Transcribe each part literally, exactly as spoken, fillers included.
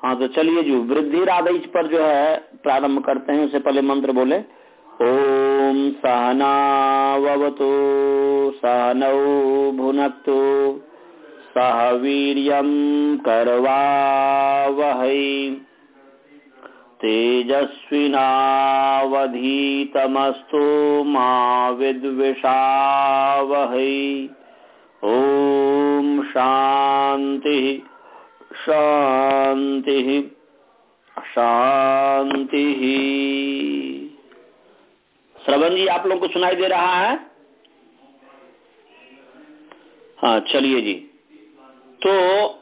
हाँ तो चलिए जो वृद्धि राधेच पर जो है प्रारंभ करते हैं, उससे पहले मंत्र बोले। ओम सहनावतु सहनौ भुनक्तु सह वीर्यं करवावहै तेजस्विनावधीतमस्तु मा विद्विषावहै। ओम शांति शांति शांति। श्रवण जी आप लोगों को सुनाई दे रहा है? हाँ चलिए जी। तो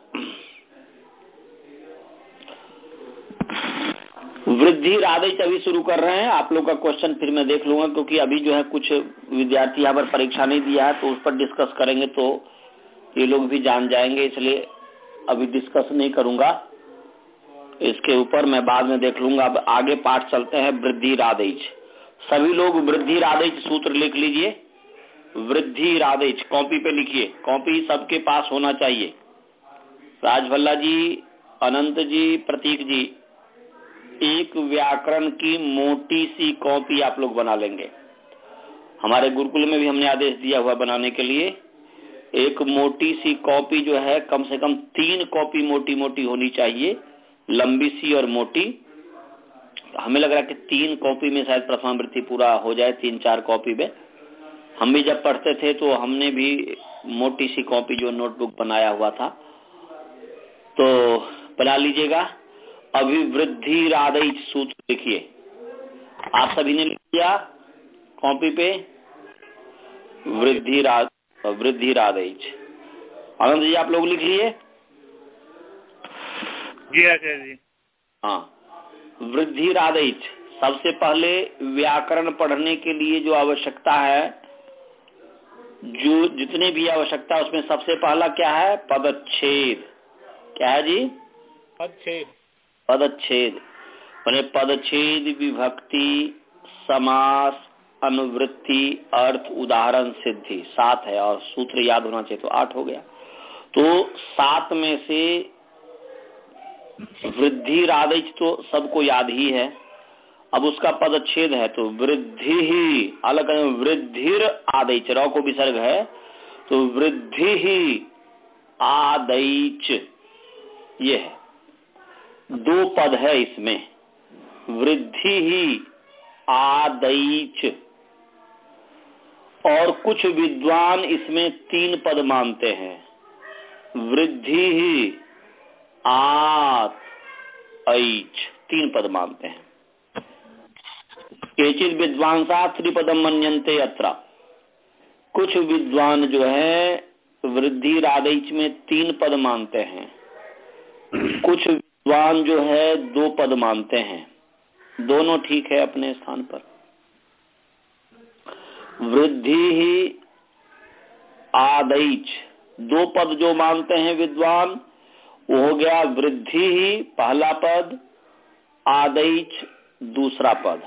वृद्धि राधेच अभी शुरू कर रहे हैं। आप लोग का क्वेश्चन फिर मैं देख लूंगा, क्योंकि अभी जो है कुछ विद्यार्थी यहाँ पर परीक्षा नहीं दिया है, तो उस पर डिस्कस करेंगे तो ये लोग भी जान जाएंगे, इसलिए अभी डिस्कस नहीं करूंगा इसके ऊपर, मैं बाद में देख लूंगा। अब आगे पाठ चलते हैं वृद्धि राधेच। सभी लोग वृद्धि राधेच सूत्र लिख लीजिए। वृद्धि राधेच कॉपी पे लिखिए, कॉपी सबके पास होना चाहिए। राजभल्ला जी, अनंत जी, प्रतीक जी, एक व्याकरण की मोटी सी कॉपी आप लोग बना लेंगे। हमारे गुरुकुल में भी हमने आदेश दिया हुआ बनाने के लिए। एक मोटी सी कॉपी जो है, कम से कम तीन कॉपी मोटी मोटी होनी चाहिए, लंबी सी और मोटी। हमें लग रहा है कि तीन कॉपी में शायद प्रथमावृत्ति पूरा हो जाए, तीन चार कॉपी में। हम भी जब पढ़ते थे तो हमने भी मोटी सी कॉपी जो नोटबुक बनाया हुआ था, तो बना लीजिएगा। अभी वृद्धि राधेच सूत्र लिखिए। आप सभी ने लिख दिया कॉपी पे? वृद्धि राध वृद्धि राधेच। आनंद जी आप लोग लिख लिए? जी आचार्य जी। हाँ, वृद्धि राधेच। सबसे पहले व्याकरण पढ़ने के लिए जो आवश्यकता है, जो जितने भी आवश्यकता, उसमें सबसे पहला क्या है? पदच्छेद। क्या है जी? पदच्छेद। पदच्छेद माने पदच्छेद, विभक्ति, समास, अनुवृत्ति, अर्थ, उदाहरण, सिद्धि। सात है और सूत्र याद होना चाहिए, तो आठ हो गया। तो सात में से वृद्धि राधेच तो सबको याद ही है। अब उसका पदच्छेद है तो वृद्धि ही अलग, वृद्धिर आदेच, रौ को विसर्ग है तो वृद्धि ही आदेच। ये है, दो पद है इसमें, वृद्धि ही आदेच। और कुछ विद्वान इसमें तीन पद मानते हैं, वृद्धि ही आत ऐच, तीन पद मानते हैं। केचित विद्वांसा त्रिपदम मन्यन्ते अत्र। कुछ विद्वान जो है वृद्धि राधेच में तीन पद मानते हैं, कुछ विद्वान जो है दो पद मानते हैं। दोनों ठीक है अपने स्थान पर। वृद्धि ही आदेच, दो पद जो मानते हैं विद्वान, वो हो गया वृद्धि ही पहला पद, आदेच दूसरा पद।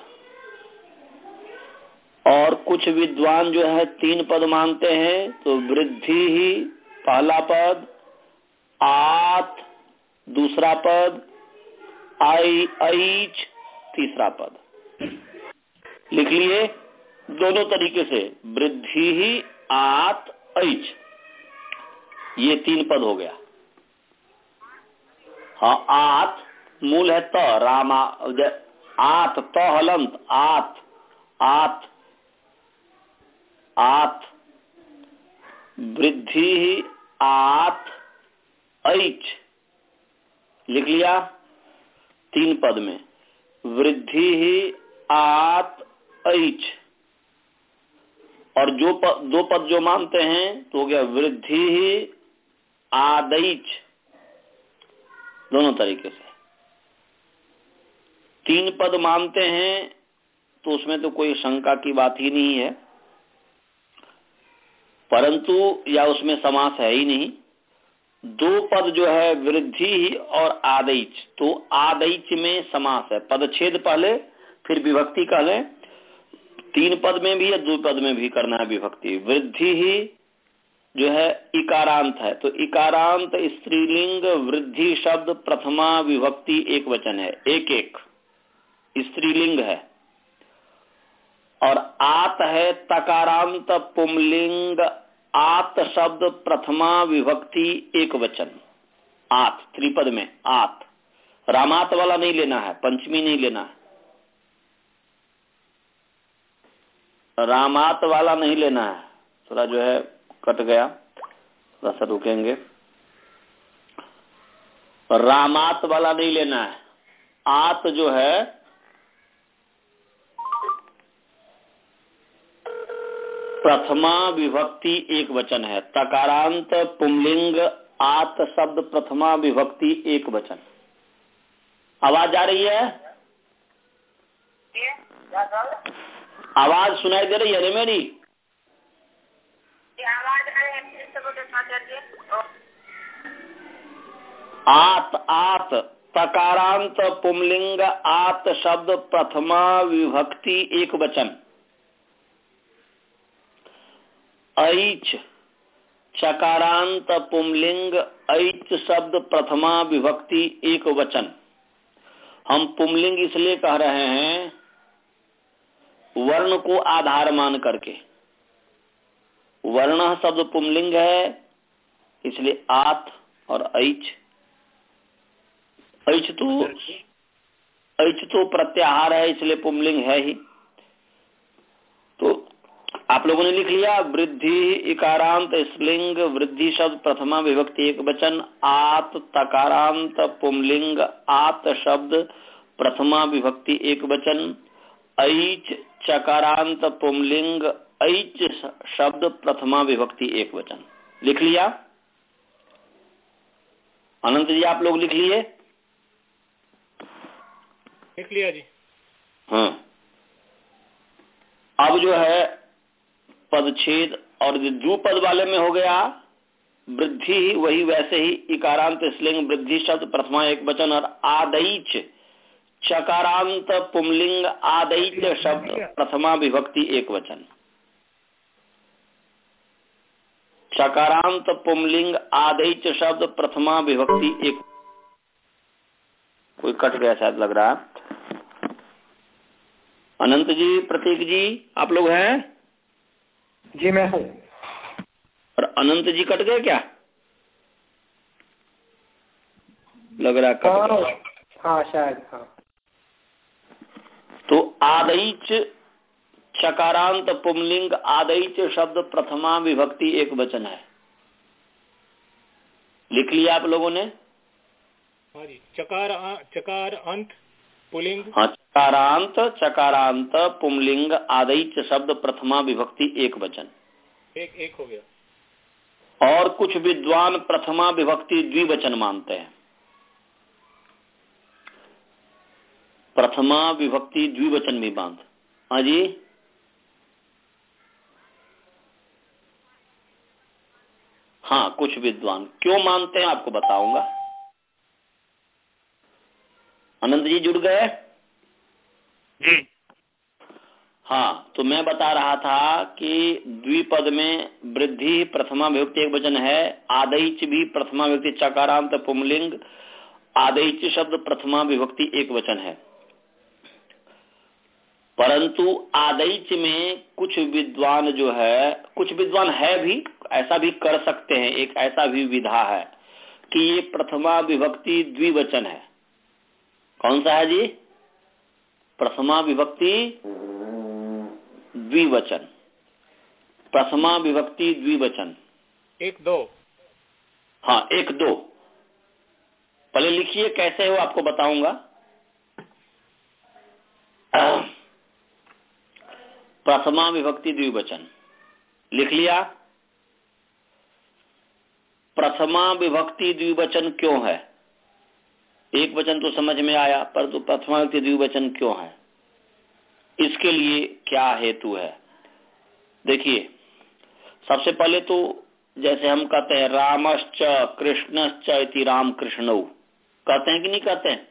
और कुछ विद्वान जो है तीन पद मानते हैं, तो वृद्धि ही पहला पद, आत दूसरा पद, आई ऐच तीसरा पद। लिख लिए दोनों तरीके से, वृद्धि ही आत ऐच, ये तीन पद हो गया। हाँ, आत मूल है त, रामा, आत त हलंत, आत आत आत, वृद्धि ही आत ऐच। लिख लिया तीन पद में, वृद्धि ही आत ऐच। और जो पद, दो पद जो मानते हैं तो हो गया वृद्धि ही आदैच, दोनों तरीके से। तीन पद मानते हैं तो उसमें तो कोई शंका की बात ही नहीं है, परंतु या उसमें समास है ही नहीं। दो पद जो है वृद्धि और आदैच, तो आदैच में समास है, पदच्छेद पहले फिर विभक्ति कह लें। तीन पद में भी या दो पद में भी करना है विभक्ति। वृद्धि ही जो है इकारांत है, तो इकारांत स्त्रीलिंग वृद्धि शब्द प्रथमा विभक्ति एक वचन है, एक एक स्त्रीलिंग है। और आत है तकारांत पुंलिंग आत शब्द प्रथमा विभक्ति एक वचन, आत त्रिपद में आत, रामात वाला नहीं लेना है, पंचमी नहीं लेना है, रामात वाला नहीं लेना है, थोड़ा जो है कट गया, थोड़ा सा रुकेंगे, रामात वाला नहीं लेना है। आत जो है प्रथमा विभक्ति एक वचन है, तकारांत पुंलिंग आत शब्द प्रथमा विभक्ति एक वचन। आवाज आ रही है? आवाज सुनाई दे रही है ना मेरी? आवाज आ रही है। आत आत तकारांत पुंलिंग आत शब्द प्रथमा विभक्ति एक वचन। ऐच चकारांत पुंलिंग ऐच शब्द प्रथमा विभक्ति एक वचन। हम पुंलिंग इसलिए कह रहे हैं वर्ण को आधार मान करके, वर्ण शब्द पुंलिंग है इसलिए आत और ऐच। ऐच तो ऐच तो प्रत्याहार है इसलिए पुंलिंग है ही। तो आप लोगों ने लिख लिया वृद्धि इकारांत स्त्रीलिंग वृद्धि शब्द प्रथमा विभक्ति एक वचन, आत तकारांत पुंलिंग आत शब्द प्रथमा विभक्ति एक वचन, ऐच चकारांत पुंलिंग ऐच शब्द प्रथमा विभक्ति एक वचन। लिख लिया? अनंत जी आप लोग लिख लिए? लिख लिया जी। हाँ, अब जो है पदछेद और द्विपद वाले में हो गया वृद्धि ही वही वैसे ही इकारांत स्त्रीलिंग वृद्धि शब्द प्रथमा एक वचन, और आदैच चकारांत पुंलिंग आदैच शब्द प्रथमा विभक्ति एक वचन। चकारांत पुंलिंग आदैच शब्द प्रथमा विभक्ति एक। कोई कट गया शायद लग रहा है। अनंत जी प्रतीक जी आप लोग हैं? जी मैं हूँ। और अनंत जी कट गए क्या? लग रहा कट हाँ, गया। हाँ शायद हाँ। तो आदैच चकारांत पुंलिंग आदैच शब्द प्रथमा विभक्ति एक वचन है। लिख लिया आप लोगों ने? हाँ जी। चकार चकार अंत पुलिंग। हाँ, चकारांत चकारांत पुंलिंग आदैच शब्द प्रथमा विभक्ति एक वचन। एक एक हो गया। और कुछ विद्वान प्रथमा विभक्ति द्विवचन मानते हैं। प्रथमा विभक्ति द्विवचन भी बांध। हाँ जी, हाँ कुछ विद्वान क्यों मानते हैं आपको बताऊंगा। अनंत जी जुड़ गए? जी। हाँ, तो मैं बता रहा था कि द्विपद में वृद्धि प्रथमा विभक्ति एक वचन है, आदैच भी प्रथमा विभक्ति चकारांत पुंलिंग आदैच शब्द प्रथमा विभक्ति एक वचन है। परंतु आदैच में कुछ विद्वान जो है, कुछ विद्वान है भी ऐसा भी कर सकते हैं, एक ऐसा भी विधा है कि ये प्रथमा विभक्ति द्विवचन है। कौन सा है जी? प्रथमा विभक्ति द्विवचन। प्रथमा विभक्ति द्विवचन एक दो। हाँ एक दो। पहले लिखिए कैसे हो, आपको बताऊंगा। प्रथमा विभक्ति द्विवचन लिख लिया? प्रथमा विभक्ति द्विवचन क्यों है? एक वचन तो समझ में आया, परंतु तो प्रथमा विभक्ति द्विवचन क्यों है, इसके लिए क्या हेतु है? देखिए, सबसे पहले तो जैसे हम कहते हैं रामश्च कृष्णश्च इति राम कृष्णौ, कहते हैं कि नहीं कहते हैं?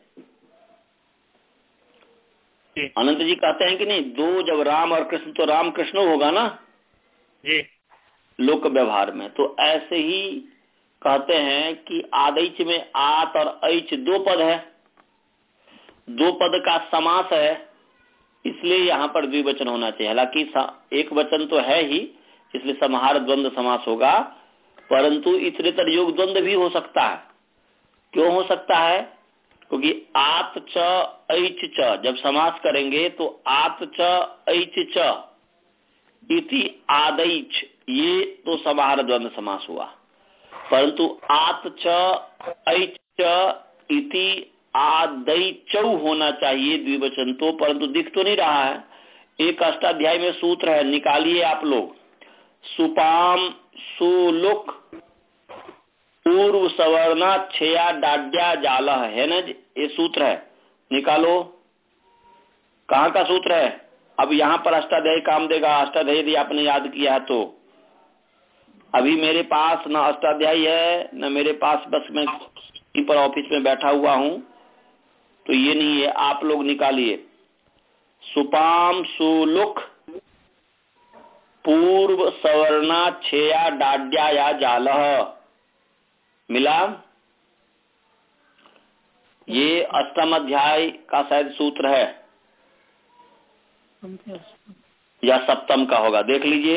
अनंत जी कहते हैं कि नहीं? दो जब राम और कृष्ण तो राम कृष्ण होगा ना जी। लोक व्यवहार में। तो ऐसे ही कहते हैं कि आदैच में आत और ऐच दो पद है, दो पद का समास है, इसलिए यहाँ पर द्विवचन होना चाहिए। हालांकि एक वचन तो है ही, इसलिए समाहार द्वंद्व समास होगा, परंतु इतरेतर योग द्वंद्व भी हो सकता है। क्यों हो सकता है? क्योंकि आत च ऐच च जब समास करेंगे तो आत च ऐच च इति आदैच, ये तो समाहार द्वंद्व समास हुआ, परंतु आत च ऐच च इति आदैचौ होना चाहिए द्विवचन तो, परंतु दिख तो नहीं रहा है। एक अष्टाध्याय में सूत्र है, निकालिए आप लोग। सुपाम सुलुक पूर्व सवर्णा छया डाड्या जाल है ना, ये सूत्र है, निकालो। कहाँ का सूत्र है? अब यहाँ पर अष्टाध्यायी काम देगा। अष्टाध्यायी यदि आपने याद किया है तो अभी मेरे पास न अष्टाध्यायी है न मेरे पास, बस मैं पर ऑफिस में बैठा हुआ हूँ, तो ये नहीं है। आप लोग निकालिए। सुपाम सुलुक पूर्व सवर्णा छया डाड्या या जाल मिला। ये अष्टम अध्याय का शायद सूत्र है या सप्तम का होगा, देख लीजिए।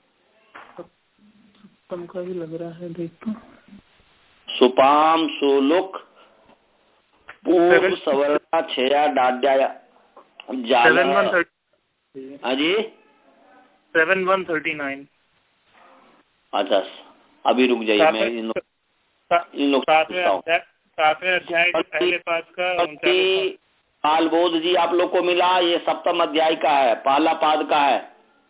सप्तम का ही लग रहा है, देखो। सुपाम सुलुक पूर्व सवर्णा छया डाड्या जाल। हाँ जी, सेवन वन थर्टी नाइन। अच्छा, अभी रुक जाइए, मैं इन लोग इन लोग सातवें अध्याय के पहले पाद का कालबोध जी आप लोग को मिला। ये सप्तम अध्याय का है, पहला पाद का है,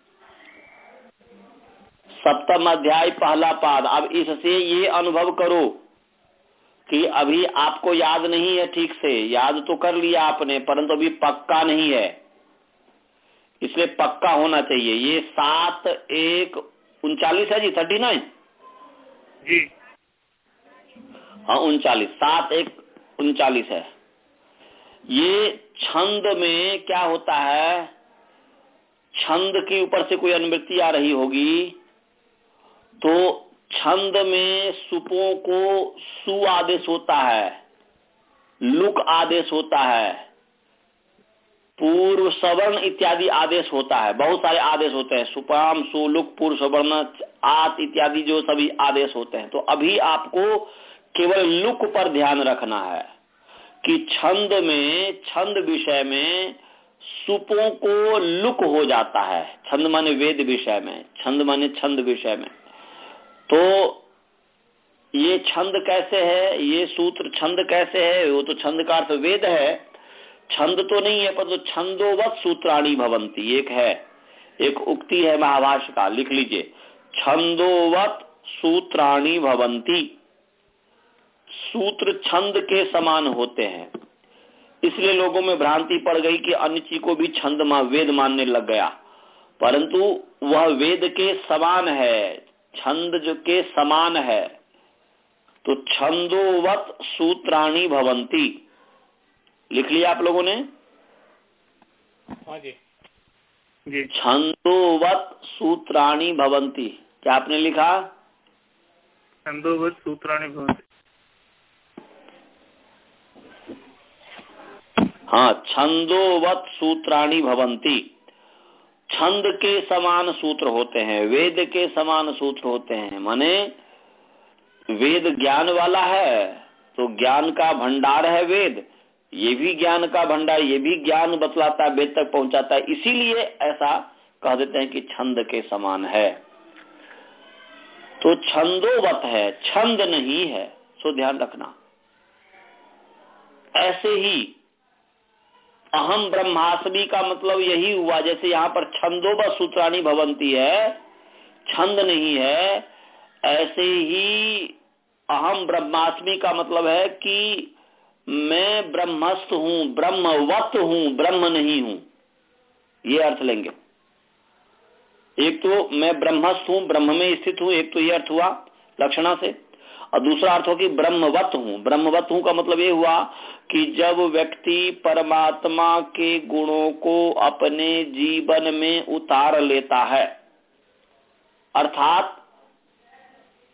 सप्तम अध्याय पहला पाद। अब इससे ये अनुभव करो कि अभी आपको याद नहीं है ठीक से, याद तो कर लिया आपने परंतु अभी पक्का नहीं है, इसलिए पक्का होना चाहिए। ये सात एक उनचालीस है जी, थर्टी नाइन जी, हाँ उनचालीस, सात एक उनचालीस है। ये छंद में क्या होता है, छंद के ऊपर से कोई अनुवृत्ति आ रही होगी तो छंद में सुपों को सु आदेश होता है, लुक आदेश होता है, पूर्व सवर्ण इत्यादि आदेश होता है, बहुत सारे आदेश होते हैं, सुपाम सुलुक पूर्व सवर्ण आत इत्यादि जो सभी आदेश होते हैं। तो अभी आपको केवल लुक पर ध्यान रखना है कि छंद में, छंद विषय में सुपों को लुक हो जाता है। छंद माने वेद विषय में, छंद माने छंद विषय में। तो ये छंद कैसे है, ये सूत्र छंद कैसे है, वो तो छंद का अर्थ वेद है, छंद तो नहीं है, पर तो छंदोवत सूत्राणी भवंती एक है, एक उक्ति है महाभाष्य का, लिख लीजिए। छंदोवत सूत्राणी भवंती, सूत्र छंद के समान होते हैं। इसलिए लोगों में भ्रांति पड़ गई कि अनिचि को भी छंद मा वेद मानने लग गया, परंतु वह वेद के समान है, छंद जो के समान है। तो छंदोवत सूत्राणी भवंती लिख लिया आप लोगों ने? हाँ जी जी। छंदोवत सूत्राणी भवंती, क्या आपने लिखा? छंदोवत सूत्राणी भवंती, हाँ, छंदोवत सूत्राणी भवंती, छंद के समान सूत्र होते हैं, वेद के समान सूत्र होते हैं। माने वेद ज्ञान वाला है तो ज्ञान का भंडार है वेद, ये भी ज्ञान का भंडार, ये भी ज्ञान बतलाता है, वेद तक पहुंचाता है, इसीलिए ऐसा कह देते हैं कि छंद के समान है। तो छंदोवत है, छंद नहीं है, सो ध्यान रखना। ऐसे ही अहम ब्रह्मास्मि का मतलब यही हुआ, जैसे यहाँ पर छंदोवत सूत्राणी भवंती है, छंद नहीं है, ऐसे ही अहम ब्रह्मास्मि का मतलब है कि मैं ब्रह्मस्थ हूं, ब्रह्मवत हूं, ब्रह्म नहीं हूं, ये अर्थ लेंगे। एक तो मैं ब्रह्मस्थ हूं, ब्रह्म में स्थित हूं, एक तो ये अर्थ हुआ लक्षणा से, और दूसरा अर्थ हो कि ब्रह्मवत हूं। ब्रह्मवत हूं का मतलब ये हुआ कि जब व्यक्ति परमात्मा के गुणों को अपने जीवन में उतार लेता है, अर्थात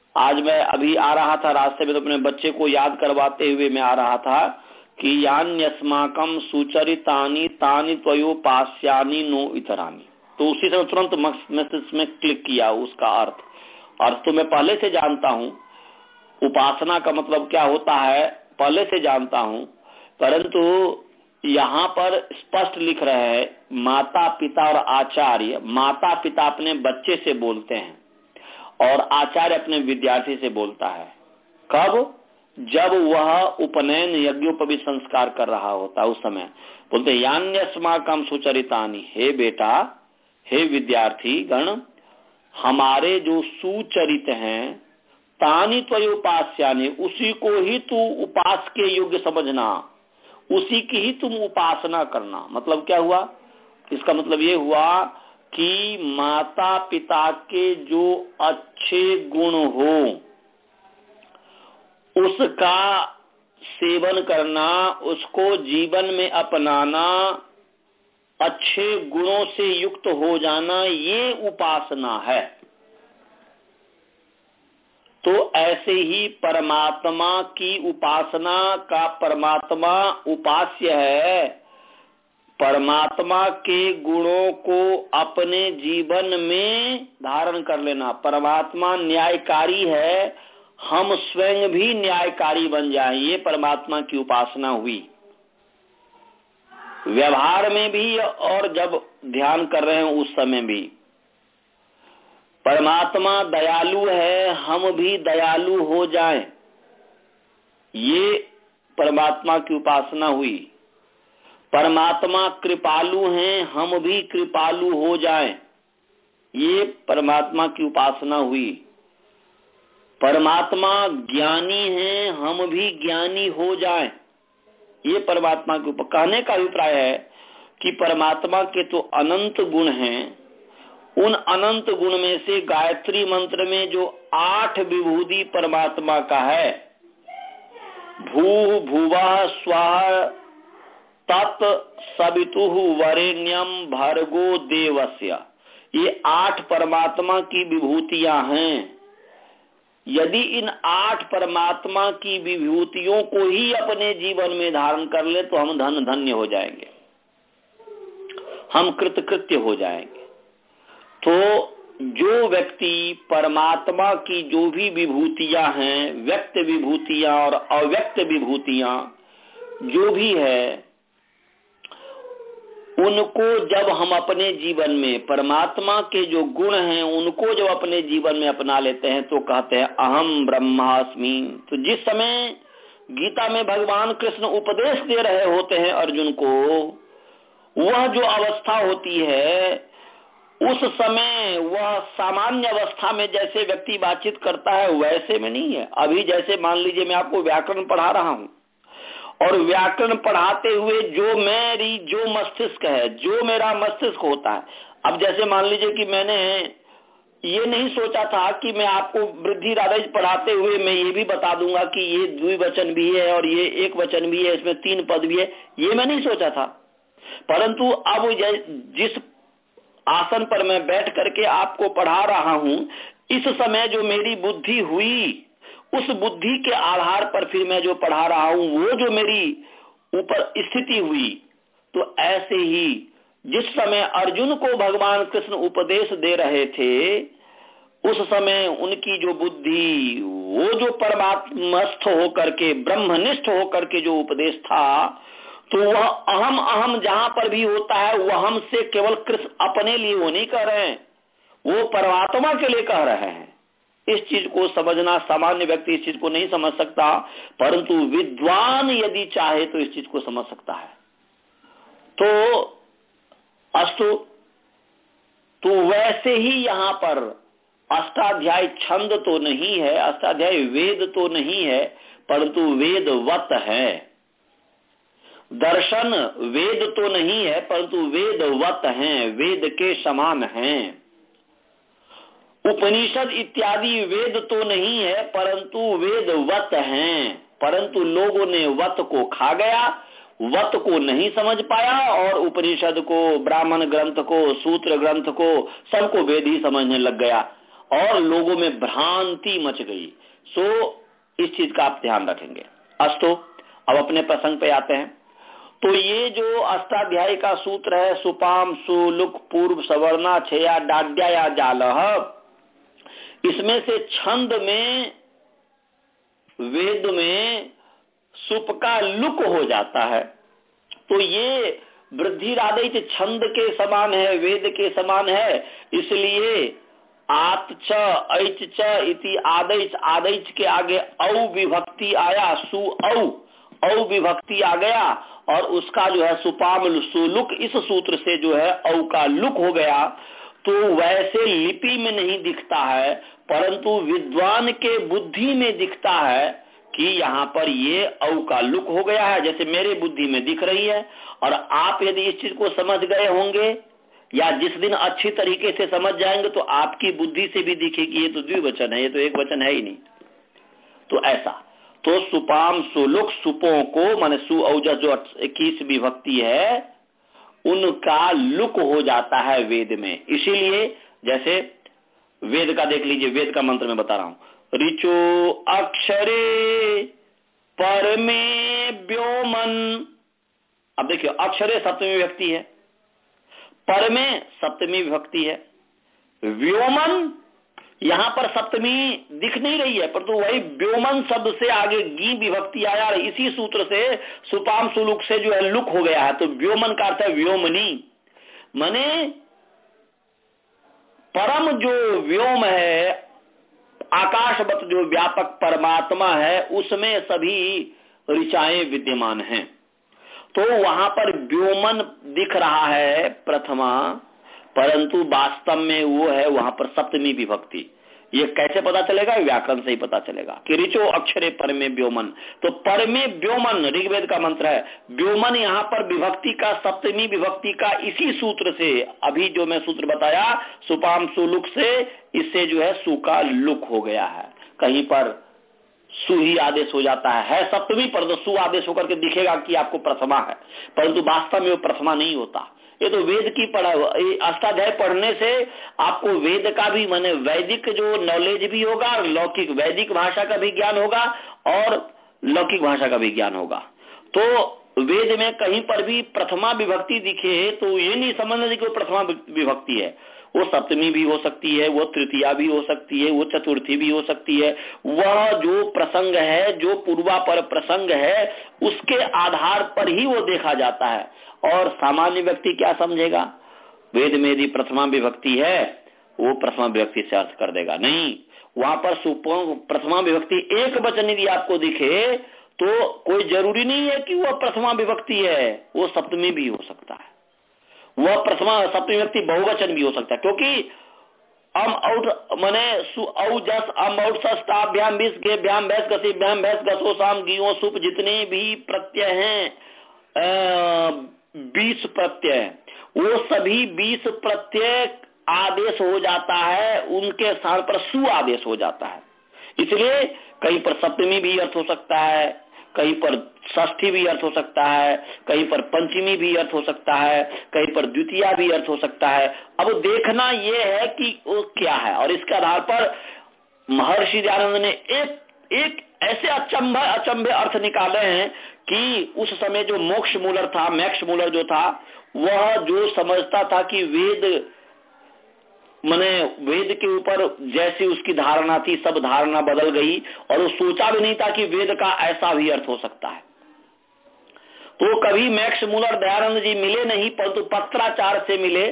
आज मैं अभी आ रहा था रास्ते में तो अपने बच्चे को याद करवाते हुए मैं आ रहा था कि यान्यस्माकम सुचरितानि तानि त्वयोपास्यानि नो इतरानि। तो उसी समय तुरंत मस्तिष्क में क्लिक किया उसका अर्थ। अर्थ तो मैं पहले से जानता हूँ, उपासना का मतलब क्या होता है पहले से जानता हूँ, परंतु यहाँ पर स्पष्ट लिख रहे हैं माता पिता और आचार्य। माता पिता अपने बच्चे से बोलते हैं और आचार्य अपने विद्यार्थी से बोलता है। कब? जब वह उपनयन यज्ञोपवी संस्कार कर रहा होता है उस समय बोलते यान्यस्माकम सुचरितानि, हे बेटा, हे विद्यार्थी गण, हमारे जो सुचरित हैं, तानि त्वयोपास्यानि, उसी को ही तू उपास के योग्य समझना, उसी की ही तुम उपासना करना। मतलब क्या हुआ? इसका मतलब ये हुआ कि माता पिता के जो अच्छे गुण हो उसका सेवन करना, उसको जीवन में अपनाना, अच्छे गुणों से युक्त हो जाना, ये उपासना है। तो ऐसे ही परमात्मा की उपासना का परमात्मा उपास्य है। परमात्मा के गुणों को अपने जीवन में धारण कर लेना। परमात्मा न्यायकारी है, हम स्वयं भी न्यायकारी बन जाएं, ये परमात्मा की उपासना हुई। व्यवहार में भी और जब ध्यान कर रहे हैं उस समय भी। परमात्मा दयालु है, हम भी दयालु हो जाएं, ये परमात्मा की उपासना हुई। परमात्मा कृपालु हैं, हम भी कृपालु हो जाएं, ये परमात्मा की उपासना हुई। परमात्मा ज्ञानी हैं, हम भी ज्ञानी हो जाएं, ये परमात्मा के ऊपर। कहने का अभिप्राय है कि परमात्मा के तो अनंत गुण हैं, उन अनंत गुण में से गायत्री मंत्र में जो आठ विभूति परमात्मा का है, भू भुवः स्वः तत् सवितुः वरेण्यम भर्गो देवस्य, ये आठ परमात्मा की विभूतियां हैं। यदि इन आठ परमात्मा की विभूतियों को ही अपने जीवन में धारण कर ले तो हम धन धन्य हो जाएंगे, हम कृतकृत्य हो जाएंगे। तो जो व्यक्ति परमात्मा की जो भी विभूतियां हैं, व्यक्त विभूतियां और अव्यक्त विभूतियां जो भी है, उनको जब हम अपने जीवन में परमात्मा के जो गुण हैं उनको जब अपने जीवन में अपना लेते हैं तो कहते हैं अहम ब्रह्मास्मि। तो जिस समय गीता में भगवान कृष्ण उपदेश दे रहे होते हैं अर्जुन को, वह जो अवस्था होती है उस समय वह सामान्य अवस्था में जैसे व्यक्ति बातचीत करता है वैसे में नहीं है। अभी जैसे मान लीजिए मैं आपको व्याकरण पढ़ा रहा हूं और व्याकरण पढ़ाते हुए जो मेरी जो मस्तिष्क है, जो मेरा मस्तिष्क होता है, अब जैसे मान लीजिए कि मैंने ये नहीं सोचा था कि मैं आपको वृद्धि राधेय पढ़ाते हुए मैं ये भी बता दूंगा कि ये द्विवचन भी है और ये एक वचन भी है, इसमें तीन पद भी है, ये मैं नहीं सोचा था। परंतु अब जिस आसन पर मैं बैठ करके आपको पढ़ा रहा हूं, इस समय जो मेरी बुद्धि हुई, उस बुद्धि के आधार पर फिर मैं जो पढ़ा रहा हूं, वो जो मेरी ऊपर स्थिति हुई। तो ऐसे ही जिस समय अर्जुन को भगवान कृष्ण उपदेश दे रहे थे, उस समय उनकी जो बुद्धि, वो जो परमात्मस्थ होकर के, ब्रह्मनिष्ठ होकर के जो उपदेश था, तो वह अहम अहम जहां पर भी होता है वह हमसे केवल कृष्ण अपने लिए वो नहीं कह रहे हैं, वो परमात्मा के लिए कह रहे हैं। इस चीज को समझना, सामान्य व्यक्ति इस चीज को नहीं समझ सकता, परंतु विद्वान यदि चाहे तो इस चीज को समझ सकता है। तो अस्तु, तो वैसे ही यहाँ पर अष्टाध्यायी छंद तो नहीं है, अष्टाध्यायी वेद तो नहीं है, परंतु वेदवत है। दर्शन वेद तो नहीं है, परंतु वेदवत हैं, वेद के समान हैं। उपनिषद इत्यादि वेद तो नहीं है, परंतु वेदवत हैं। परंतु लोगों ने वत को खा गया, वत को नहीं समझ पाया और उपनिषद को, ब्राह्मण ग्रंथ को, सूत्र ग्रंथ को, सबको वेद ही समझने लग गया। और लोगों में भ्रांति मच गई। सो इस चीज का आप ध्यान रखेंगे। अस्तु, अब अपने प्रसंग पे आते हैं। तो ये जो अष्टाध्यायी का सूत्र है, सुपाम सुलुक पूर्व सवर्णा छया डाड्या या जाल, इसमें से छंद में, वेद में सुप का लुक हो जाता है। तो ये वृद्धि राधिच छंद के समान है, वेद के समान है। इसलिए आत च ऐच च इति आदैच, आदैच के आगे औ विभक्ति आया, सु औ औ विभक्ति आ गया और उसका जो है सुपाम सुलुक, इस सूत्र से जो है औ का लुक हो गया। तो वैसे लिपि में नहीं दिखता है, परंतु विद्वान के बुद्धि में दिखता है कि यहाँ पर ये औ का लुक हो गया है, जैसे मेरे बुद्धि में दिख रही है। और आप यदि इस चीज को समझ गए होंगे या जिस दिन अच्छी तरीके से समझ जाएंगे तो आपकी बुद्धि से भी दिखेगी ये तो द्विवचन है, ये तो एक वचन है ही नहीं। तो ऐसा, तो सुपाम सुलुक, सुपों को माने सु औजस जो इक्कीस विभक्ति है उनका लुक हो जाता है वेद में। इसीलिए जैसे वेद का देख लीजिए, वेद का मंत्र में बता रहा हूं, ऋचो अक्षरे परमे व्योमन। अब देखिए, अक्षरे सप्तमी विभक्ति है, परमे सप्तमी विभक्ति है, व्योमन यहां पर सप्तमी दिख नहीं रही है, परंतु वही व्योमन शब्द से आगे गी विभक्ति आया, इसी सूत्र से सुपाम सुलुक से जो है लुक हो गया है। तो व्योमन का अर्थ है व्योमनी, माने परम जो व्योम है, आकाशवत जो व्यापक परमात्मा है, उसमें सभी ऋचाएं विद्यमान हैं। तो वहां पर व्योमन दिख रहा है प्रथमा, परंतु वास्तव में वो है वहां पर सप्तमी विभक्ति। ये कैसे पता चलेगा? व्याकरण से ही पता चलेगा कि ऋचो अक्षरे परमे व्योमन। तो परमे व्योमन ऋग्वेद का मंत्र है, व्योमन यहाँ पर विभक्ति का, सप्तमी विभक्ति का, इसी सूत्र से, अभी जो मैं सूत्र बताया सुपाम सुलुक से, इससे जो है सु का लुक हो गया है। कहीं पर सु ही आदेश हो जाता है, है सप्तमी पर तो सु आदेश होकर के दिखेगा कि आपको प्रथमा है, परंतु वास्तव में वो प्रथमा नहीं होता। ये तो वेद की पढ़ा, अष्टाध्याय पढ़ने से आपको वेद का भी माने वैदिक जो नॉलेज भी होगा, लौकिक वैदिक भाषा का भी ज्ञान होगा और लौकिक भाषा का भी ज्ञान होगा। तो वेद में कहीं पर भी प्रथमा विभक्ति दिखे तो ये नहीं समझना कि वो प्रथमा विभक्ति है, वो सप्तमी भी हो सकती है, वो तृतीया भी हो सकती है, वो चतुर्थी भी हो सकती है। वह जो प्रसंग है, जो पूर्वापर प्रसंग है, उसके आधार पर ही वो देखा जाता है। और सामान्य व्यक्ति क्या समझेगा? वेद में यदि प्रथमा विभक्ति है वो प्रथमा विभक्ति से अर्थ कर देगा, नहीं। वहां पर प्रथमा विभक्ति एक वचन यदि आपको दिखे तो कोई जरूरी नहीं है कि वह प्रथमा विभक्ति है, वो सप्तमी भी हो सकता है, वह प्रथमा सप्तमी विभक्ति बहुवचन भी हो सकता है। क्योंकि अम औट मने सु औ जस अम औट सस्ताभ्याम बीस गेभ्याम भैंस गसीभ्याम भैंस गसो साम गियो सुप, जितने भी प्रत्यय हैं बीस प्रत्यय, वो सभी बीस प्रत्यय आदेश हो जाता है, उनके स्थान पर सु आदेश हो जाता है। इसलिए कहीं पर सप्तमी भी अर्थ हो सकता है, कहीं पर षष्ठी भी अर्थ हो सकता है, कहीं पर पंचमी भी अर्थ हो सकता है, कहीं पर द्वितीया भी अर्थ हो सकता है। अब देखना यह है कि वो क्या है, और इसके आधार पर महर्षि दयानंद ने एक एक ऐसे अचंभे अचंभे अर्थ निकाले हैं कि उस समय जो मोक्ष मूलर था, मैक्स मूलर जो था, वह जो समझता था कि वेद माने वेद के ऊपर जैसी उसकी धारणा थी, सब धारणा बदल गई और वो सोचा भी नहीं था कि वेद का ऐसा भी अर्थ हो सकता है। तो कभी मैक्स मूलर दयानंद जी मिले नहीं, परंतु पत्राचार से मिले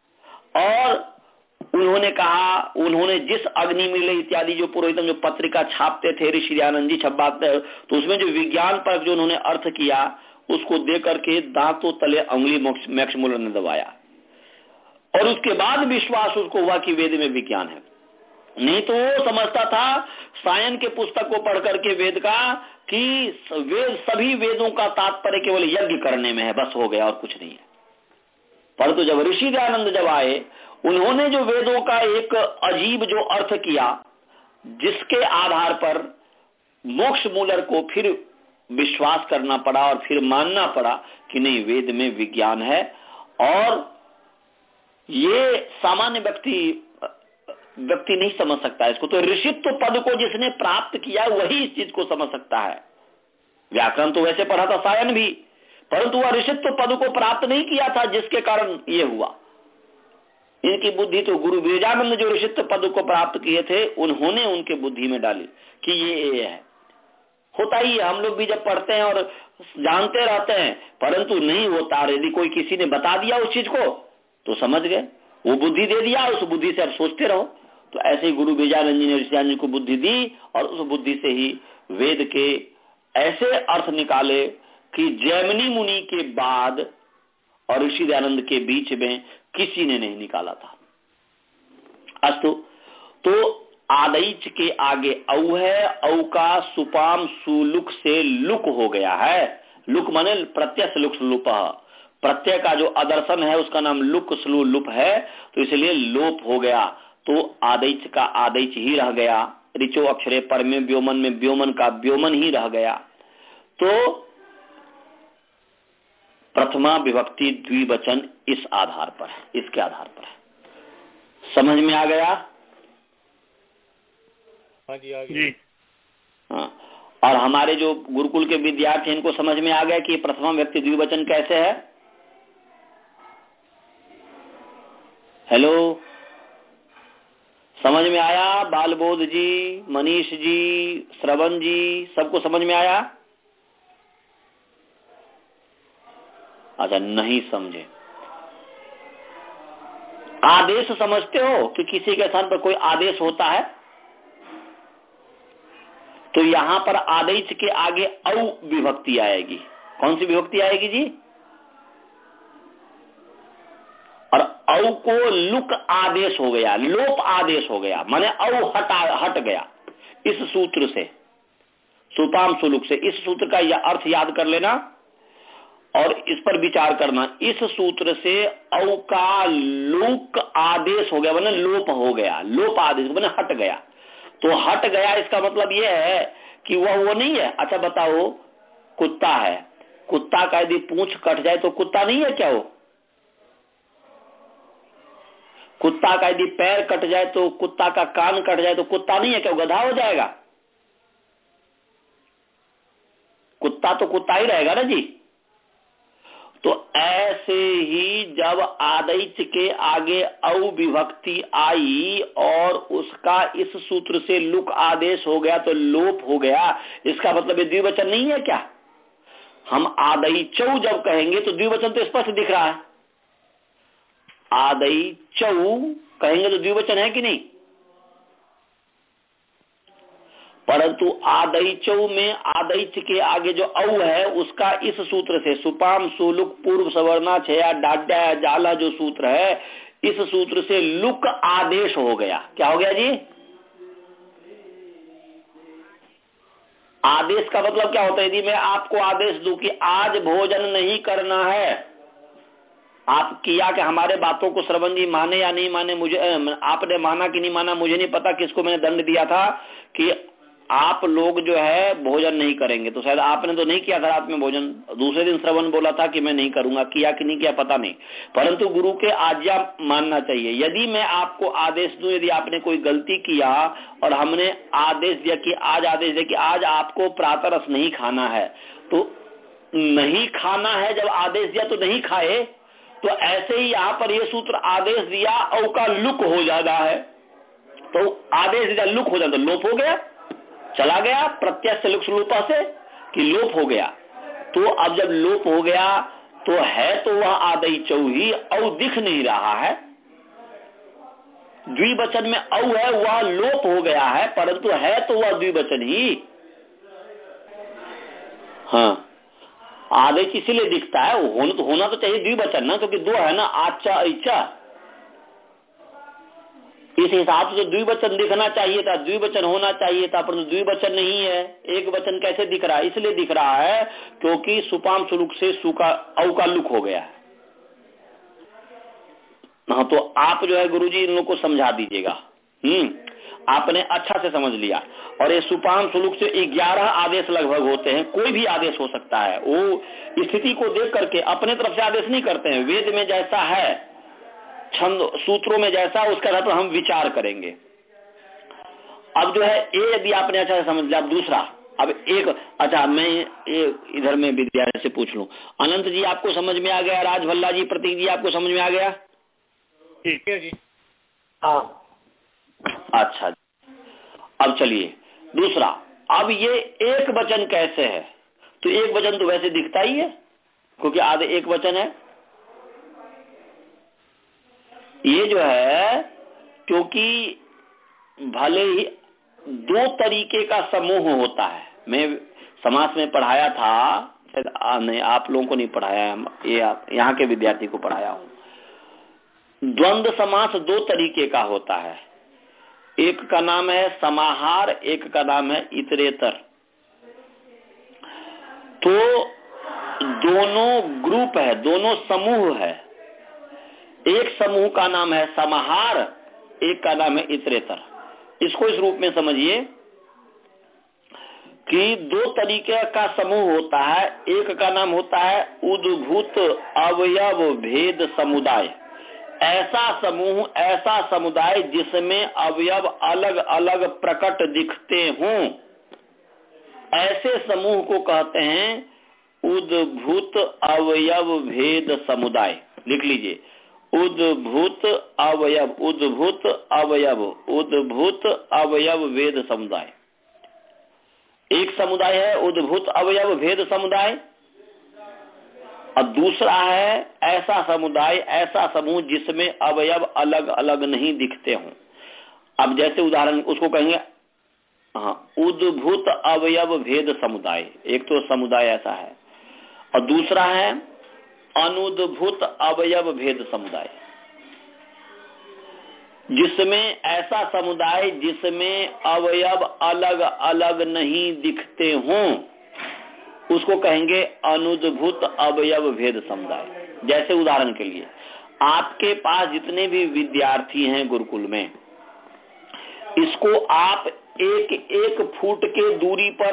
और उन्होंने कहा, उन्होंने जिस अग्नि मिले इत्यादि जो पुरोहितम जो पत्रिका छापते थे ऋषि दयानंद जी छपाते, तो उसमें जो विज्ञान पर जो उन्होंने अर्थ किया उसको दे करके दांतों तले उंगली मैक्स मूलर ने दबाया और उसके बाद विश्वास उसको हुआ कि वेद में विज्ञान है। नहीं तो वो समझता था सायन के पुस्तक को पढ़ करके वेद का कि वेद सभी वेदों का तात्पर्य केवल यज्ञ करने में है, बस हो गया और कुछ नहीं है। परंतु जब ऋषि दयानंद जब आए, उन्होंने जो वेदों का एक अजीब जो अर्थ किया, जिसके आधार पर मोक्ष मूलर को फिर विश्वास करना पड़ा और फिर मानना पड़ा कि नहीं, वेद में विज्ञान है। और ये सामान्य व्यक्ति व्यक्ति नहीं समझ सकता इसको। तो ऋषित्व पद को जिसने प्राप्त किया वही इस चीज को समझ सकता है। व्याकरण तो वैसे पढ़ा था सायन भी, परंतु वह ऋषित्व पद को प्राप्त नहीं किया था, जिसके कारण ये हुआ। इनकी बुद्धि तो गुरु विरजानंद जो ऋषित्व पद को प्राप्त किए थे उन्होंने उनके बुद्धि में डाली कि ये ये है। होता ही है, हम लोग भी जब पढ़ते हैं और जानते रहते हैं, परंतु नहीं होता। यदि कोई किसी ने बता दिया उस चीज को तो समझ गए, वो बुद्धि दे दिया, उस बुद्धि से अब सोचते रहो। तो ऐसे ही गुरु विरजानंद जी ने ऋषियानंद जी को बुद्धि दी और उस बुद्धि से ही वेद के ऐसे अर्थ निकाले कि जैमिनी मुनि के बाद और ऋषि दयानंद के बीच में किसी ने नहीं निकाला था। अस्तु, तो आदैच के आगे औ है, औ का सुपाम सुलुक से लुक हो गया है। लुक माने प्रत्यय से लुक लुप, प्रत्यय का जो अदर्शन है उसका नाम लुक स्लु लुप है, तो इसलिए लोप हो गया। तो आदैच का आदैच ही रह गया। ऋचो अक्षरे पर में व्योमन में व्योमन का व्योमन ही रह गया। तो प्रथमा विभक्ति द्विवचन इस आधार पर है, इसके आधार पर है। समझ में आ गया? हाँ जी, आ जी। हाँ, और हमारे जो गुरुकुल के विद्यार्थी इनको समझ में आ गया कि प्रथमा व्यक्ति द्विवचन कैसे है। हेलो, समझ में आया? बालबोध जी, मनीष जी, श्रवण जी, सबको समझ में आया? अच्छा, नहीं समझे। आदेश समझते हो कि किसी के स्थान पर कोई आदेश होता है, तो यहां पर आदेश के आगे औ विभक्ति आएगी। कौन सी विभक्ति आएगी जी? और औ को लुक आदेश हो गया, लोप आदेश हो गया, माने औ हटा हट गया इस सूत्र से, सुपाम सुलुक से। इस सूत्र का यह अर्थ याद कर लेना और इस पर विचार करना। इस सूत्र से औ का लुक आदेश हो गया, माने लोप हो गया, लोप आदेश माने हट गया। तो हट गया इसका मतलब यह है कि वह वो नहीं है। अच्छा बताओ, कुत्ता है, कुत्ता का यदि पूंछ कट जाए तो कुत्ता नहीं है क्या? वो कुत्ता का यदि पैर कट जाए तो, कुत्ता का कान कट जाए तो कुत्ता नहीं है क्या? गधा हो जाएगा? कुत्ता तो कुत्ता ही रहेगा ना जी। तो ऐसे ही जब आदैच के आगे औ विभक्ति आई और उसका इस सूत्र से लुक आदेश हो गया तो लोप हो गया। इसका मतलब ये द्विवचन नहीं है क्या? हम आदैचौ जब कहेंगे तो द्विवचन तो स्पष्ट दिख रहा है। आदैचौ कहेंगे तो द्विवचन है कि नहीं? परंतु आदैचौ में आदैच के आगे जो औ है उसका इस सूत्र से सुपाम सुलुक पूर्व सवर्णा छया डाड्या जाला जो सूत्र है, इस सूत्र से लुक आदेश हो गया। क्या हो गया जी? आदेश का मतलब क्या होता है? यदि मैं आपको आदेश दूं कि आज भोजन नहीं करना है, आप किया कि हमारे बातों को श्रवण जी माने या नहीं माने, मुझे आपने माना कि नहीं माना मुझे नहीं पता, किसको मैंने दंड दिया था कि आप लोग जो है भोजन नहीं करेंगे, तो शायद आपने तो नहीं किया था रात में भोजन। दूसरे दिन श्रवण बोला था कि मैं नहीं करूंगा, किया कि नहीं किया पता नहीं, परंतु गुरु के आज्ञा मानना चाहिए। यदि मैं आपको आदेश दूं, यदि आपने कोई गलती किया और हमने आदेश दिया कि आज आदेश दिया कि आज आपको प्रातः रस नहीं खाना है, तो नहीं खाना है जब आदेश दिया तो नहीं खाए। तो ऐसे ही यहाँ पर ये सूत्र आदेश दिया और का लुक हो जाता है, तो आदेश दिया लुक हो जाता, लोप हो गया, चला गया प्रत्यय से लुक लुपा से कि लोप हो गया। तो अब जब लोप हो गया तो है तो वह आदैचौ ही, औ दिख नहीं रहा है। द्विवचन में औ है, वह लोप हो गया है, परंतु है तो वह द्विवचन ही। हाँ, आदेश इसीलिए दिखता है, होना तो होना तो चाहिए द्विवचन ना, क्योंकि दो है ना, आचा इच्छा। इस हिसाब से द्विवचन दिखना चाहिए था, द्विवचन होना चाहिए था, परंतु द्विवचन नहीं है, एक वचन कैसे दिख रहा है? इसलिए दिख रहा है क्योंकि सुपाम सुलुक से सुका औ का लुक हो गया है। हाँ, तो आप जो है गुरुजी इन लोगों को समझा दीजिएगा। हम्म आपने अच्छा से समझ लिया। और ये सुपाम सुलुक से ग्यारह आदेश लगभग होते हैं, कोई भी आदेश हो सकता है। वो स्थिति को देख करके अपने तरफ से आदेश नहीं करते हैं। वेद में जैसा है, छंद सूत्रों में जैसा, उसका तो हम विचार करेंगे। अब जो है ए यदि आपने अच्छा समझ लिया, अब दूसरा, अब एक, अच्छा मैं एक इधर में विद्यार्थी से पूछ लूं, अनंत जी आपको समझ में आ गया, राज भल्ला जी, प्रतीक जी आपको समझ में आ गया? ठीक है जी। हाँ। अच्छा, अब चलिए दूसरा, अब ये एक वचन कैसे है? तो एक वचन तो वैसे दिखता ही है क्योंकि आधे एक वचन है। ये जो है क्योंकि भले ही दो तरीके का समूह होता है, मैं समाज में पढ़ाया था, नहीं आप लोगों को नहीं पढ़ाया, ये यहाँ के विद्यार्थी को पढ़ाया हूं। द्वंद्व समास दो तरीके का होता है, एक का नाम है समाहार, एक का नाम है इतरेतर। तो दोनों ग्रुप है, दोनों समूह है, एक समूह का नाम है समाहार, एक का नाम है इतरेतर। इसको इस रूप में समझिए कि दो तरीके का समूह होता है, एक का नाम होता है उद्भूत अवयव भेद समुदाय। ऐसा समूह, ऐसा समुदाय जिसमें अवयव अलग अलग प्रकट दिखते हों, ऐसे समूह को कहते हैं उद्भूत अवयव भेद समुदाय। लिख लीजिए, उद्भूत अवयव, उद्भूत अवयव, उद्भूत अवयव भेद समुदाय। एक समुदाय है उद्भूत अवयव भेद समुदाय, और दूसरा है ऐसा समुदाय, ऐसा समूह जिसमें अवयव अलग अलग नहीं दिखते हों। अब जैसे उदाहरण उसको कहेंगे, हाँ, उद्भूत अवयव भेद समुदाय, एक तो समुदाय ऐसा है, और दूसरा है अनुद्भूत अवयव भेद समुदाय, जिसमें ऐसा समुदाय जिसमें अवयव अलग अलग नहीं दिखते हों, उसको कहेंगे अनुद्भूत अवयव भेद समुदाय। जैसे उदाहरण के लिए, आपके पास जितने भी विद्यार्थी हैं गुरुकुल में, इसको आप एक एक फुट के दूरी पर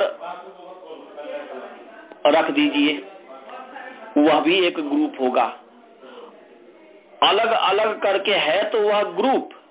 रख दीजिए, वह भी एक ग्रुप होगा। अलग अलग करके है तो वह ग्रुप,